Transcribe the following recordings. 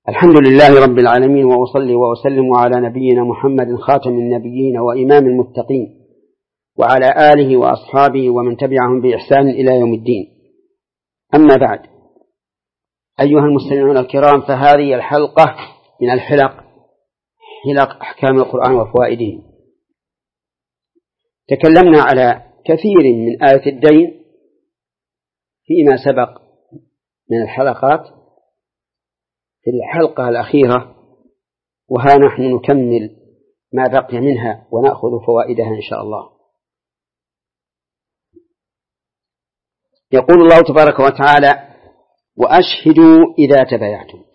الحمد لله رب العالمين، وأصلي وأسلم على نبينا محمد خاتم النبيين وإمام المتقين، وعلى آله وأصحابه ومن تبعهم بإحسان إلى يوم الدين. أما بعد، أيها المستمعون الكرام، فهذه الحلقة من حلق أحكام القرآن وفوائده. تكلمنا على كثير من آية الدين فيما سبق من الحلقات. في الحلقة الأخيرة وها نحن نكمل ما بقي منها ونأخذ فوائدها إن شاء الله. يقول الله تبارك وتعالى: وأشهدوا إذا تبايعتم،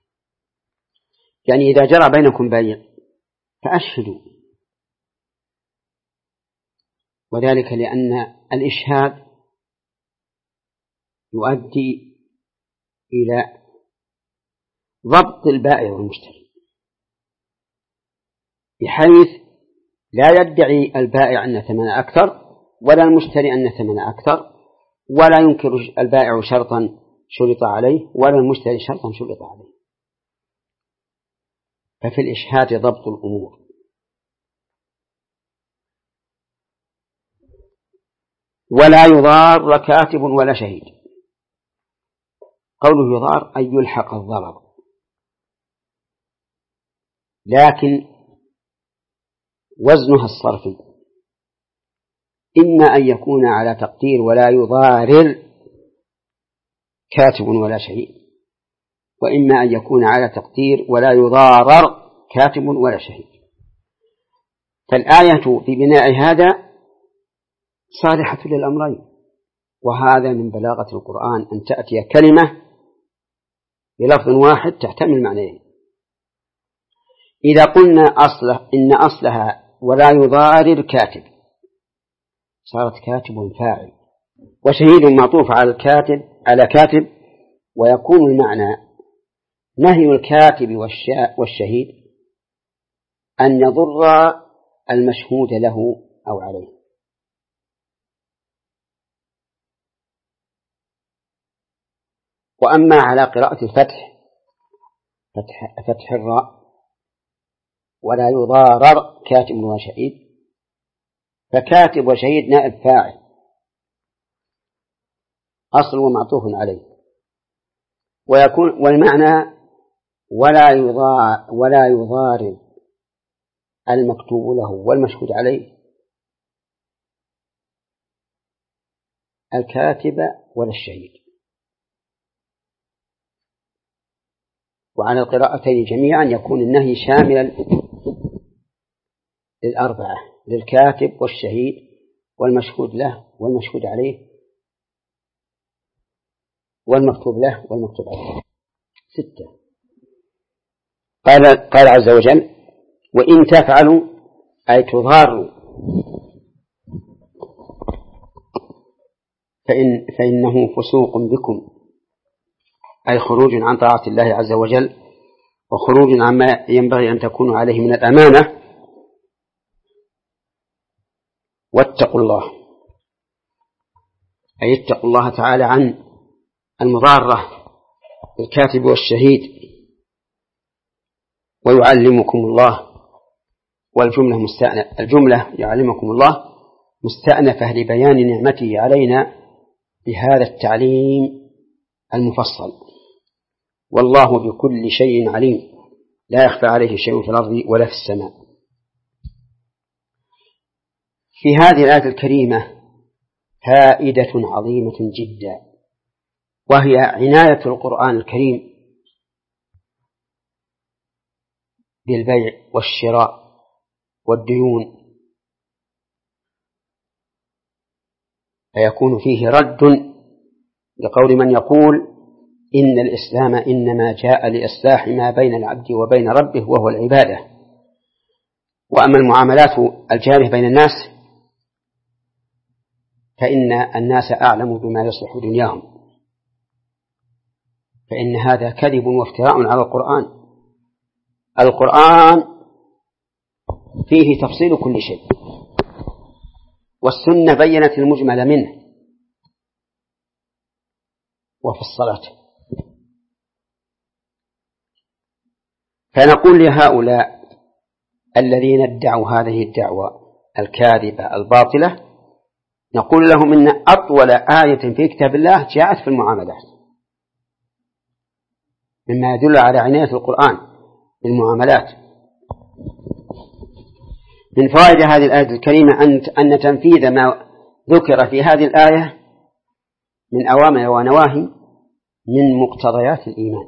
يعني إذا جرى بينكم بيع فأشهدوا، وذلك لأن الإشهاد يؤدي إلى ضبط البائع والمشتري، بحيث لا يدعي البائع أن ثمن أكثر ولا المشتري أن ثمن أكثر، ولا ينكر البائع شرطا شرط عليه ولا المشتري شرطا شرط عليه. ففي الإشهاد ضبط الأمور. ولا يضار كاتب ولا شهيد. قوله يضار أي يلحق الضرر، لكن وزنها الصرفي إما أن يكون على تقدير ولا يضارر كاتب ولا شهيد، وإما أن يكون على تقدير ولا يضارر كاتب ولا شهيد. فالآية في بناء هذا صالحة للأمرين، وهذا من بلاغة القرآن أن تأتي كلمة بلفظ واحد تحتمل معنيين. إذا قلنا إن أصلها ولا يضارر كاتب، صارت كاتب فاعل، وشهيد معطوف على كاتب، ويكون المعنى نهي الكاتب والشهيد أن يضر المشهود له أو عليه. وأما على قراءة الفتح، فتح الراء، ولا يضارر كاتب وشهيد، فكاتب وشهيد نائب فاعل أصل ومعطوف عليه، والمعنى ولا يضارر المكتوب له والمشهود عليه الكاتب ولا الشهيد. وعلى القراءتين جميعا يكون النهي شاملا للأربعة، للكاتب والشهيد والمشهود له والمشهود عليه والمكتوب له والمكتوب عليه. 6. قال عز وجل: وإن تفعلوا أي تضاروا فإنه فسوق بكم، أي خروج عن طاعة الله عز وجل وخروج عما ينبغي أن تكونوا عليه من الأمانة. واتقوا الله، أي اتقوا الله تعالى عن المضارة الكاتب والشهيد. ويعلمكم الله، الجملة يعلمكم الله مستأنفة لبيان نعمته علينا بهذا التعليم المفصل. والله بكل شيء عليم، لا يخفى عليه شيء في الأرض ولا في السماء. في هذه الآية الكريمة فائدة عظيمة جدا، وهي عناية القرآن الكريم بالبيع والشراء والديون، فيكون فيه رد لقول من يقول إن الإسلام إنما جاء لإصلاح ما بين العبد وبين ربه وهو العبادة، وأما المعاملات الجارية بين الناس فإن الناس أعلم بما يصلح دنياهم. فإن هذا كذب وافتراء على القرآن. القرآن فيه تفصيل كل شيء، والسنة بيّنت المجمل منه وفصلته. فنقول لهؤلاء الذين ادعوا هذه الدعوة الكاذبة الباطلة، نقول لهم إن أطول آية في كتاب الله جاءت في المعاملات، مما يدل على عناية القرآن بالمعاملات. من فوائد هذه الآية الكريمة أن تنفيذ ما ذكر في هذه الآية من أوامر ونواهي من مقتضيات الإيمان،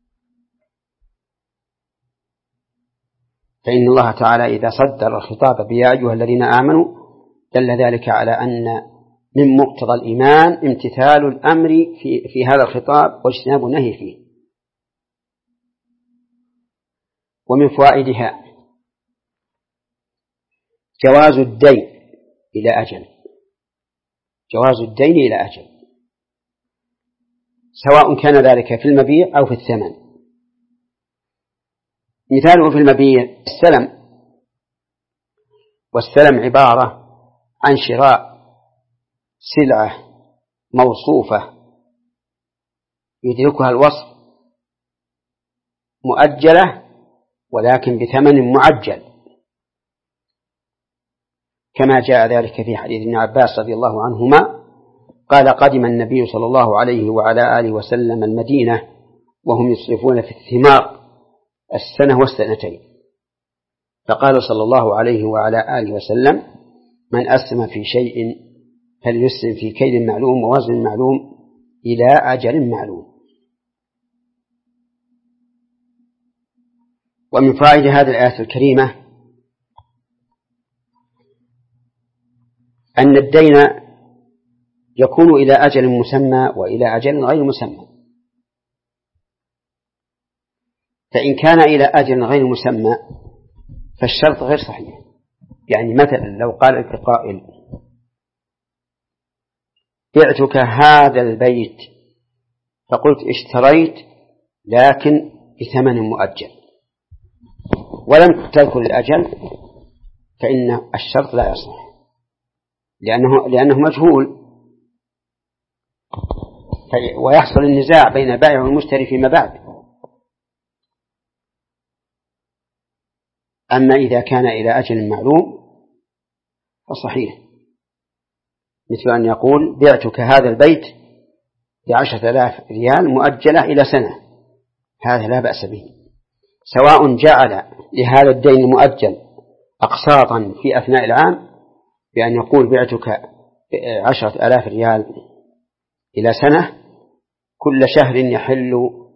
فإن الله تعالى إذا صدر الخطاب بيا أيها الذين آمنوا دل ذلك على أن من مقتضى الإيمان امتثال الأمر في هذا الخطاب واجتناب النهي فيه. ومن فوائدها جواز الدين إلى أجل، جواز الدين إلى أجل، سواء كان ذلك في المبيع أو في الثمن. مثاله في المبيع السلم، والسلم عبارة عن شراء سلعة موصوفة يدركها الوصف مؤجلة ولكن بثمن معجل، كما جاء ذلك في حديث ابن عباس رضي الله عنهما قال: قدم النبي صلى الله عليه وعلى آله وسلم المدينة وهم يصرفون في الثمار السنة والسنتين، فقال صلى الله عليه وعلى آله وسلم: من أسلم في شيء فليسلم في كيل معلوم ووزن معلوم إلى أجل معلوم. ومن فائدة هذه الآية الكريمة أن الدين يكون إلى أجل مسمى وإلى أجل غير مسمى، فإن كان إلى أجل غير مسمى فالشرط غير صحيح. يعني مثلا لو قال لك قائل: بعتك هذا البيت، فقلت اشتريت لكن بثمن مؤجل ولم تذكر الأجل، فإن الشرط لا يصح لأنه مجهول، ويحصل النزاع بين البائع والمشتري فيما بعد. أما إذا كان إلى أجل معلوم فصحيح، مثل أن يقول: بعتك هذا البيت ب10,000 ريال مؤجلة إلى سنة، هذا لا بأس به، سواء جعل لهذا الدين المؤجل أقساطا في أثناء العام بأن يقول: بعتك 10,000 ريال إلى سنة، كل شهر يحل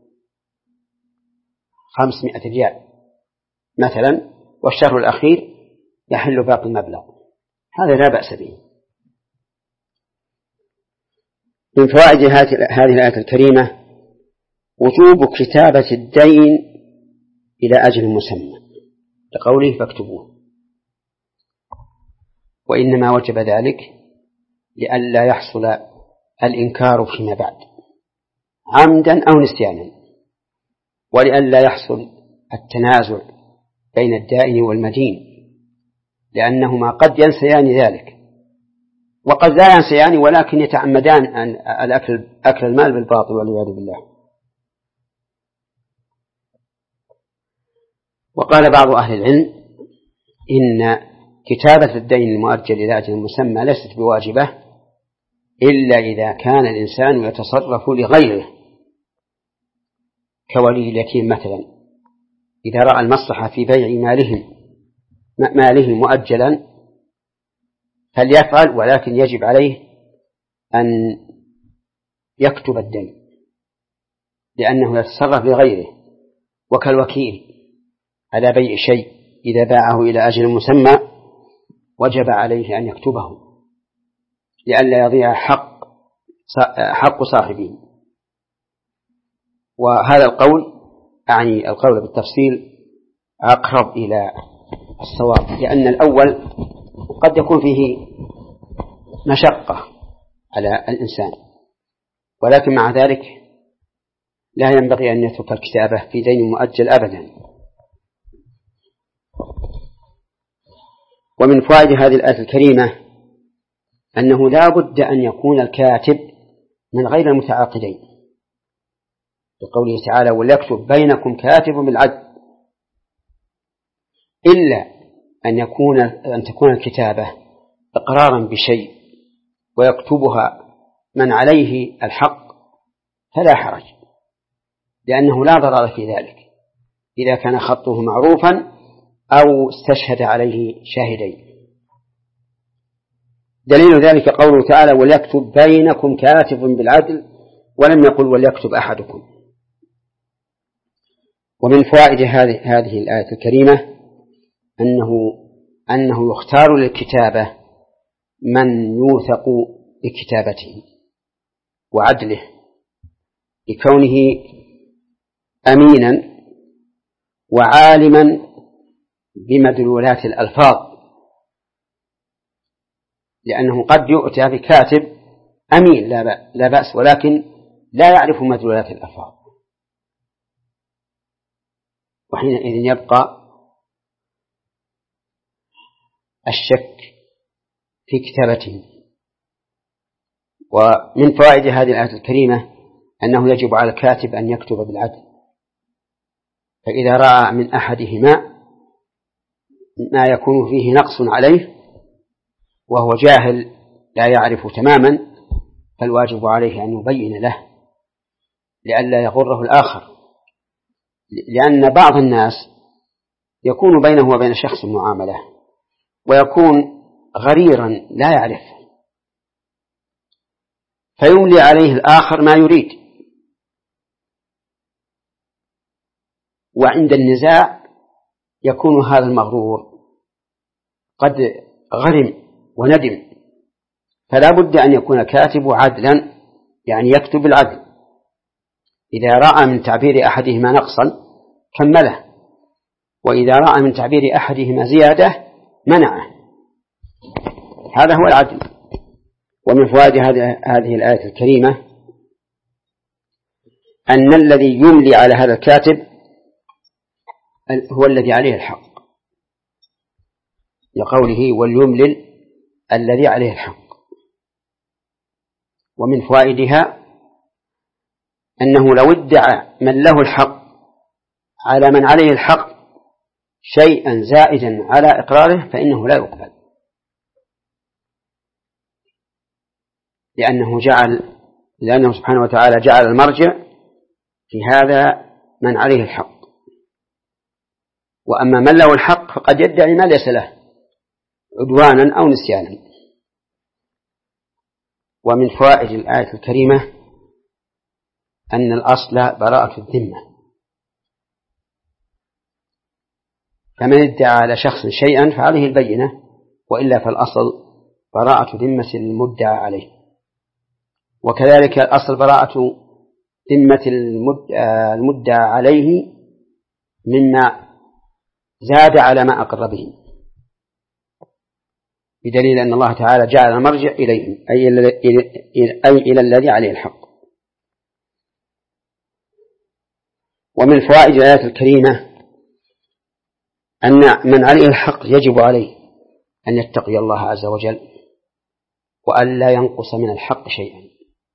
500 ريال مثلا، والشهر الأخير يحل باقي المبلغ، هذا لا بأس به. من فوائد هذه الآية الكريمة وجوب كتابة الدين إلى أجل مسمى، لقوله: فاكتبوه. وإنما وجب ذلك لئلا يحصل الإنكار فيما بعد عمدا أو نسيانا، ولئلا يحصل التنازع بين الدائن والمدين، لأنهما قد ينسيان ذلك وقد لا ينسيان ولكن يتعمدان أكل المال بالباطل والعياذ بالله. وقال بعض أهل العلم إن كتابة الدين المؤجل إلى أجل مسمى ليست بواجبة إلا إذا كان الإنسان يتصرف لغيره، كولي اليتيم مثلا، إذا رأى المصلحة في بيع ماله مؤجلا فليفعل، ولكن يجب عليه أن يكتب الدين لأنه يتصرف لغيره، وكالوكيل على بيع شيء إذا باعه إلى أجل مسمى وجب عليه أن يكتبه لئلا يضيع حق صاحبه. وهذا القول أعني القول بالتفصيل أقرب إلى الصواب، لأن الأول قد يكون فيه مشقة على الإنسان، ولكن مع ذلك لا ينبغي أن يترك الكتابة في دين مؤجل أبدا. ومن فوائد هذه الآية الكريمة أنه لا بد أن يكون الكاتب من غير المتعاقدين، بقوله تعالى: وليكتب بينكم كاتب بالعدل إلا أن تكون الكتابة إقرارا بشيء ويكتبها من عليه الحق فلا حرج، لأنه لا ضرر في ذلك إذا كان خطه معروفا أو استشهد عليه شاهدين. دليل ذلك قوله تعالى: وليكتب بينكم كاتب بالعدل، ولم يقل وليكتب أحدكم. ومن فوائد هذه الآية الكريمة أنه يختار للكتابة من يوثق بكتابته وعدله لكونه أمينا وعالما بمدلولات الألفاظ، لأنه قد يؤتى بكاتب أمين لا بأس، ولكن لا يعرف مدلولات الألفاظ، وحينئذ يبقى الشك في كتابته. ومن فوائد هذه الآية الكريمة أنه يجب على الكاتب أن يكتب بالعدل، فإذا رأى من أحدهما ما يكون فيه نقص عليه وهو جاهل لا يعرف تماما فالواجب عليه أن يبين له لئلا يغره الآخر، لأن بعض الناس يكون بينه وبين شخص معاملة ويكون غريرا لا يعرف فيملي عليه الآخر ما يريد، وعند النزاع يكون هذا المغرور قد غرم وندم. فلا بد أن يكون الكاتب عدلا، يعني يكتب العدل، إذا رأى من تعبير أحدهما نقصا كمله، وإذا رأى من تعبير أحدهما زيادة منعه. هذا هو العدل. ومن فوائد هذه الآية الكريمة أن الذي يملي على هذا الكاتب هو الذي عليه الحق، لقوله وليملل الذي عليه الحق. ومن فوائدها أنه لو ادعى من له الحق على من عليه الحق شيئا زائدا على إقراره فإنه لا يقبل، لأنه سبحانه وتعالى جعل المرجع في هذا من عليه الحق، وأما من له الحق فقد يدعي ما ليس له عدوانا أو نسيانا. ومن فوائد الآية الكريمة أن الأصل براءة الذمة، فمن ادعى على شخص شيئا فعليه البينة، وإلا فالأصل براءة ذمة المدعى عليه. وكذلك الأصل براءة ذمة المدعى عليه مما زاد على ما أقر به، بدليل أن الله تعالى جعل المرجع إليهم أي إلى الذي عليه الحق. ومن فوائد الآية الكريمة أن من عليه الحق يجب عليه أن يتقي الله عز وجل وأن لا ينقص من الحق شيئا،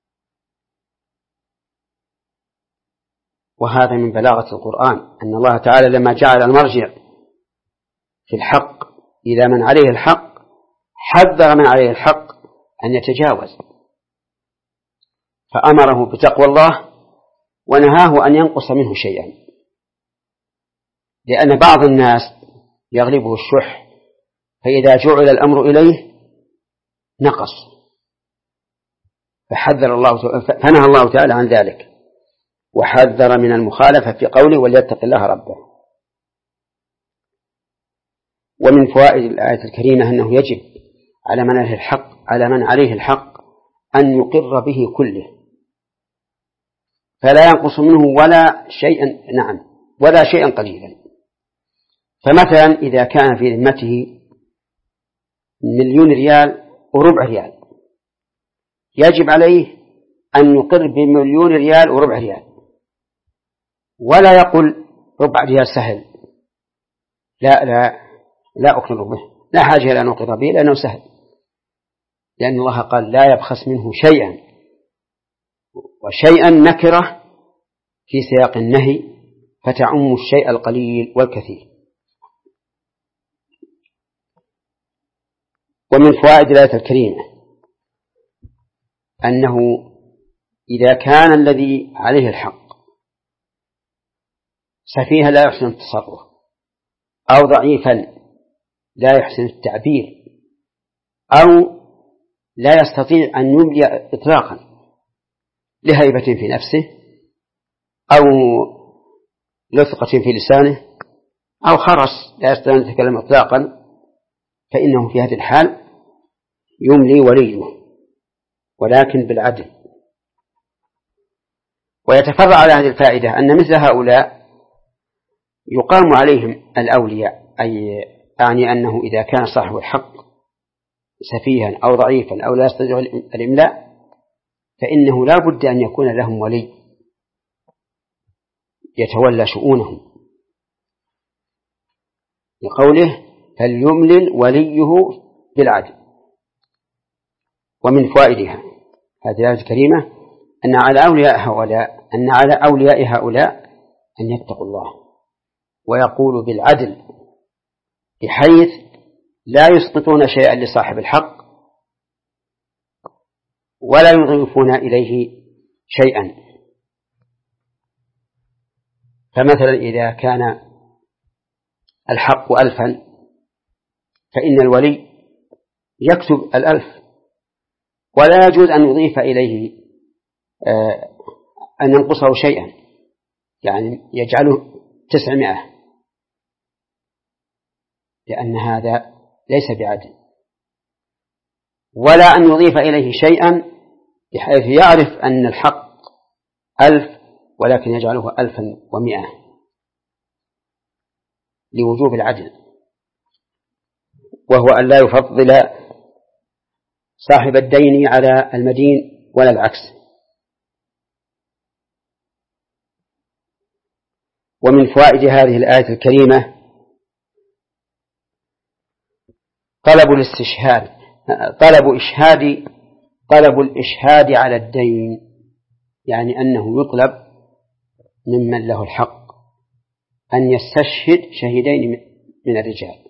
وهذا من بلاغة القرآن أن الله تعالى لما جعل المرجع في الحق إلى من عليه الحق حذر من عليه الحق أن يتجاوز، فأمره بتقوى الله ونهاه أن ينقص منه شيئا، لأن بعض الناس يغلبه الشح فإذا جعل الأمر إليه نقص، فنهى الله تعالى عن ذلك وحذر من المخالفة في قوله وليتق الله ربه. ومن فوائد الآية الكريمة أنه يجب على من عليه الحق أن يقر به كله فلا ينقص منه ولا شيئا قليلا. فمثلا إذا كان في ذمته 1,000,000 ريال وربع ريال يجب عليه أن يقر ب1,000,000 ريال وربع ريال، ولا يقول ربع ريال سهل لا أقر به، لا حاجة إلى أن أقر به لأنه سهل، لأن الله قال لا يبخس منه شيئا، وشيئا نكرة في سياق النهي فتعم الشيء القليل والكثير. ومن فوائد الآية الكريمة أنه إذا كان الذي عليه الحق سفيها لا يحسن التصرف أو ضعيفا لا يحسن التعبير أو لا يستطيع أن يملي إطلاقا لهيبة في نفسه أو لثقة في لسانه أو خرس لا يستطيع أن يتكلم إطلاقا، فإنه في هذه الحال يملي وليه ولكن بالعدل. ويتفرع على هذه الفائدة أن مثل هؤلاء يقام عليهم الأولياء، أعني أنه إذا كان صاحب الحق سفيها أو ضعيفا أو لا يستطيع الإملاء فإنه لا بد أن يكون لهم ولي يتولى شؤونهم، لقوله فليملل وليه بالعدل. ومن فوائدها هذه الآية الكريمة أن على أولياء هؤلاء أن يتقوا الله ويقولوا بالعدل، بحيث لا يسقطون شيئا لصاحب الحق ولا يضيفون إليه شيئا. فمثلا إذا كان الحق 1000 فإن الولي يكتب 1000 ولا يجوز أن يضيف إليه أن ينقصه شيئا، يعني يجعله 900، لأن هذا ليس بعدل، ولا أن يضيف إليه شيئا بحيث يعرف أن الحق 1000 ولكن يجعله 1100 لوجوب العدل، وهو أن لا يفضل صاحب الدين على المدين ولا العكس. ومن فوائد هذه الآية الكريمة طلب الإشهاد على الدين، يعني أنه يطلب ممن له الحق أن يستشهد شهيدين من الرجال.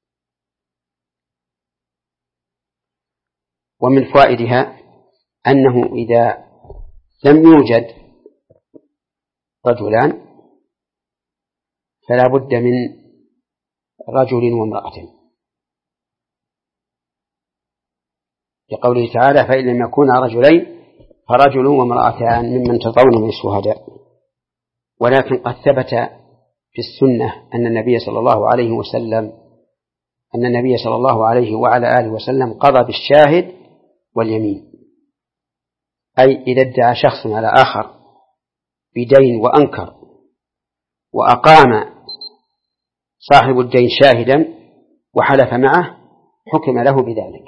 ومن فوائدها أنه إذا لم يوجد رجلان فلا بد من رجل وامرأة، لقوله تعالى فإن لم يكونا رجلين فرجل وامرأتان ممن ترضون من الشهداء. ولكن قد ثبت في السنة أن النبي صلى الله عليه وعلى آله وسلم قضى بالشاهد واليمين، أي إذا ادعى شخص على آخر بدين وأنكر وأقام صاحب الدين شاهدا وحلف معه حكم له بذلك.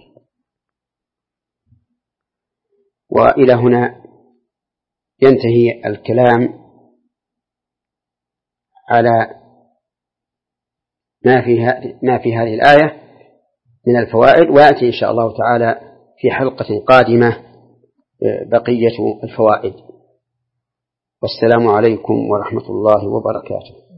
وإلى هنا ينتهي الكلام على ما في هذه الآية من الفوائد، ويأتي إن شاء الله تعالى في حلقة قادمة بقية الفوائد. والسلام عليكم ورحمة الله وبركاته.